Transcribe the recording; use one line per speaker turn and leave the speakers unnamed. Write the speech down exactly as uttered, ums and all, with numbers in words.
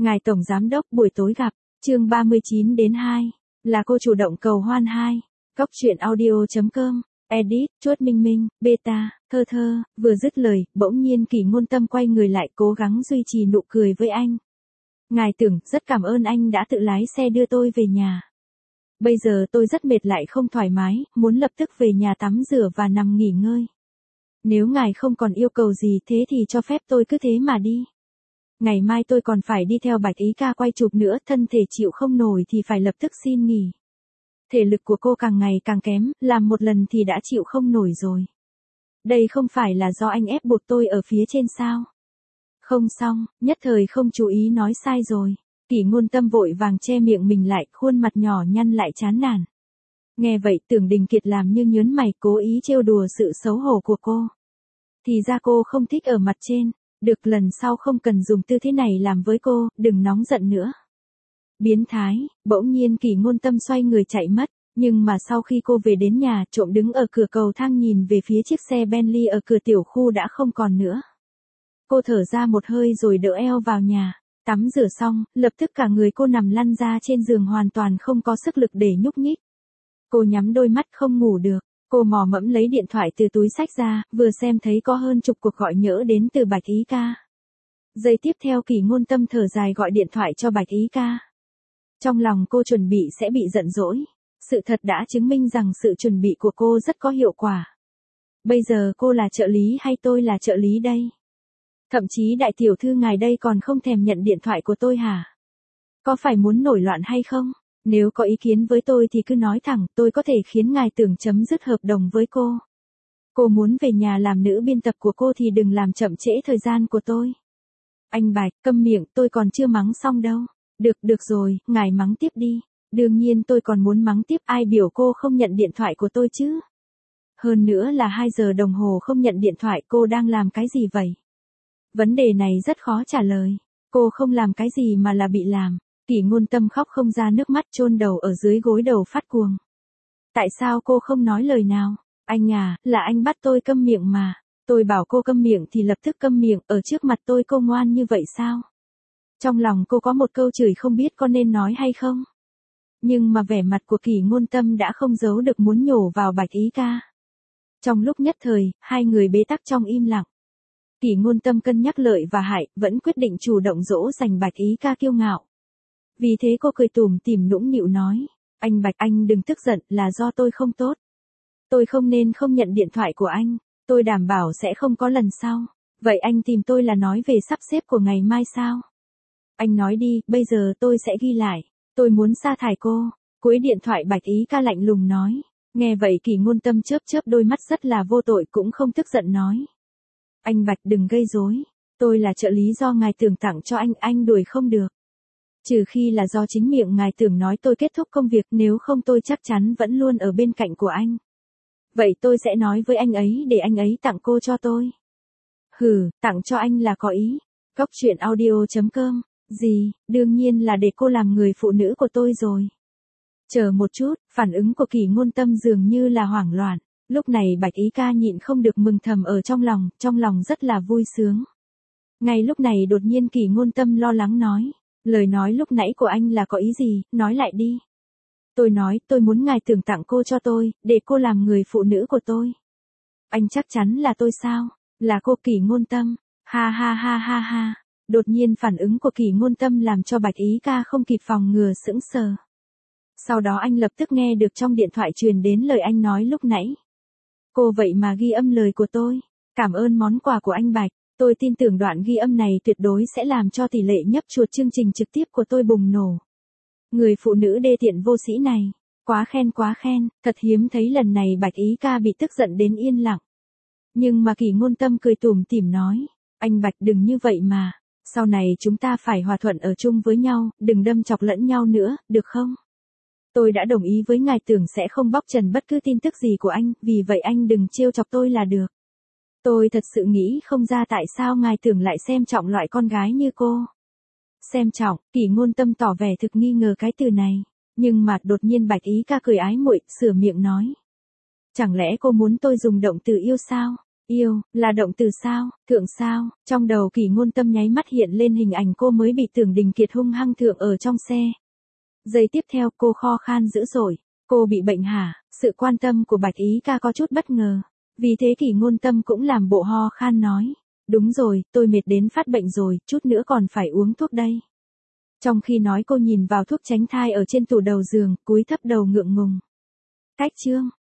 Ngài Tổng Giám Đốc buổi tối gặp, chương ba mươi chín đến hai, là cô chủ động cầu hoan hai. Góc truyện audio chấm com, edit, chuốt minh minh, beta, thơ thơ, vừa dứt lời, bỗng nhiên Kỷ Ngôn Tâm quay người lại cố gắng duy trì nụ cười với anh. Ngài Tưởng, rất cảm ơn anh đã tự lái xe đưa tôi về nhà. Bây giờ tôi rất mệt lại không thoải mái, muốn lập tức về nhà tắm rửa và nằm nghỉ ngơi. Nếu ngài không còn yêu cầu gì thế thì cho phép tôi cứ thế mà đi. Ngày mai tôi còn phải đi theo Bạch Ý ca quay chụp nữa, thân thể chịu không nổi thì phải lập tức xin nghỉ. Thể lực của cô càng ngày càng kém, làm một lần thì đã chịu không nổi rồi. Đây không phải là do anh ép buộc tôi ở phía trên sao? Không xong, nhất thời không chú ý nói sai rồi. Kỷ Ngôn Tâm vội vàng che miệng mình lại, khuôn mặt nhỏ nhăn lại chán nản. Nghe vậy Tưởng Đình Kiệt làm như nhớn mày, cố ý trêu đùa sự xấu hổ của cô. Thì ra cô không thích ở mặt trên. Được, lần sau không cần dùng tư thế này làm với cô, đừng nóng giận nữa. Biến thái, bỗng nhiên Kỷ Ngôn Tâm xoay người chạy mất, nhưng mà sau khi cô về đến nhà, trộm đứng ở cửa cầu thang nhìn về phía chiếc xe Bentley ở cửa tiểu khu đã không còn nữa. Cô thở ra một hơi rồi đỡ eo vào nhà, tắm rửa xong, lập tức cả người cô nằm lăn ra trên giường hoàn toàn không có sức lực để nhúc nhích. Cô nhắm đôi mắt không ngủ được. Cô mò mẫm lấy điện thoại từ túi xách ra, vừa xem thấy có hơn chục cuộc gọi nhỡ đến từ Bạch Ý ca. Giây tiếp theo Kỷ Ngôn Tâm thở dài gọi điện thoại cho Bạch Ý ca. Trong lòng cô chuẩn bị sẽ bị giận dỗi. Sự thật đã chứng minh rằng sự chuẩn bị của cô rất có hiệu quả. Bây giờ cô là trợ lý hay tôi là trợ lý đây? Thậm chí đại tiểu thư ngài đây còn không thèm nhận điện thoại của tôi hả? Có phải muốn nổi loạn hay không? Nếu có ý kiến với tôi thì cứ nói thẳng, tôi có thể khiến ngài Tưởng chấm dứt hợp đồng với cô. Cô muốn về nhà làm nữ biên tập của cô thì đừng làm chậm trễ thời gian của tôi. Anh Bạch, câm miệng, tôi còn chưa mắng xong đâu. Được, được rồi, ngài mắng tiếp đi. Đương nhiên tôi còn muốn mắng tiếp, ai biểu cô không nhận điện thoại của tôi chứ. Hơn nữa là hai giờ đồng hồ không nhận điện thoại, cô đang làm cái gì vậy? Vấn đề này rất khó trả lời. Cô không làm cái gì mà là bị làm. Kỷ Ngôn Tâm khóc không ra nước mắt, chôn đầu ở dưới gối đầu phát cuồng. Tại sao cô không nói lời nào? Anh à, là anh bắt tôi câm miệng mà. Tôi bảo cô câm miệng thì lập tức câm miệng, ở trước mặt tôi cô ngoan như vậy sao? Trong lòng cô có một câu chửi không biết có nên nói hay không? Nhưng mà vẻ mặt của Kỷ Ngôn Tâm đã không giấu được muốn nhổ vào Bạch Ý ca. Trong lúc nhất thời, hai người bế tắc trong im lặng. Kỷ Ngôn Tâm cân nhắc lợi và hại, vẫn quyết định chủ động dỗ dành Bạch Ý ca kiêu ngạo. Vì thế cô cười tủm tỉm nũng nịu nói, anh Bạch, anh đừng tức giận, là do tôi không tốt. Tôi không nên không nhận điện thoại của anh, tôi đảm bảo sẽ không có lần sau. Vậy anh tìm tôi là nói về sắp xếp của ngày mai sao? Anh nói đi, bây giờ tôi sẽ ghi lại, tôi muốn sa thải cô. Cuối điện thoại Bạch Ý ca lạnh lùng nói. Nghe vậy Kỷ Ngôn Tâm chớp chớp đôi mắt rất là vô tội, cũng không tức giận nói. Anh Bạch đừng gây rối, tôi là trợ lý do ngài Tưởng tặng cho anh, anh đuổi không được. Trừ khi là do chính miệng ngài Tưởng nói tôi kết thúc công việc, nếu không tôi chắc chắn vẫn luôn ở bên cạnh của anh. Vậy tôi sẽ nói với anh ấy để anh ấy tặng cô cho tôi. Hừ, tặng cho anh là có ý. Góc truyện audio chấm com, gì, đương nhiên là để cô làm người phụ nữ của tôi rồi. Chờ một chút, phản ứng của Kỷ Ngôn Tâm dường như là hoảng loạn. Lúc này Bạch Ý ca nhịn không được mừng thầm ở trong lòng, trong lòng rất là vui sướng. Ngay lúc này đột nhiên Kỷ Ngôn Tâm lo lắng nói. Lời nói lúc nãy của anh là có ý gì, nói lại đi. Tôi nói, tôi muốn ngài Tưởng tặng cô cho tôi, để cô làm người phụ nữ của tôi. Anh chắc chắn là tôi sao? Là cô Kỷ Ngôn Tâm. Ha ha ha ha ha. Đột nhiên phản ứng của Kỷ Ngôn Tâm làm cho Bạch Ý ca không kịp phòng ngừa sững sờ. Sau đó anh lập tức nghe được trong điện thoại truyền đến lời anh nói lúc nãy. Cô vậy mà ghi âm lời của tôi. Cảm ơn món quà của anh Bạch. Tôi tin tưởng đoạn ghi âm này tuyệt đối sẽ làm cho tỷ lệ nhấp chuột chương trình trực tiếp của tôi bùng nổ. Người phụ nữ đê tiện vô sĩ này. Quá khen quá khen, thật hiếm thấy lần này Bạch Ý ca bị tức giận đến yên lặng. Nhưng mà Kỷ Ngôn Tâm cười tủm tỉm nói. Anh Bạch đừng như vậy mà. Sau này chúng ta phải hòa thuận ở chung với nhau, đừng đâm chọc lẫn nhau nữa, được không? Tôi đã đồng ý với ngài Tưởng sẽ không bóc trần bất cứ tin tức gì của anh, vì vậy anh đừng trêu chọc tôi là được. Tôi thật sự nghĩ không ra tại sao ngài Tưởng lại xem trọng loại con gái như cô. Xem trọng, Kỷ Ngôn Tâm tỏ vẻ thực nghi ngờ cái từ này, nhưng mà đột nhiên Bạch Ý ca cười ái muội, sửa miệng nói. Chẳng lẽ cô muốn tôi dùng động từ yêu sao? Yêu, là động từ sao, thượng sao, trong đầu Kỷ Ngôn Tâm nháy mắt hiện lên hình ảnh cô mới bị Tưởng Đình Kiệt hung hăng thượng ở trong xe. Giây tiếp theo cô kho khan dữ dội, cô bị bệnh hả, sự quan tâm của Bạch Ý ca có chút bất ngờ. Vì thế Kỷ Ngôn Tâm cũng làm bộ ho khan nói, đúng rồi, tôi mệt đến phát bệnh rồi, chút nữa còn phải uống thuốc đây. Trong khi nói cô nhìn vào thuốc tránh thai ở trên tủ đầu giường, cúi thấp đầu ngượng ngùng. Cách chương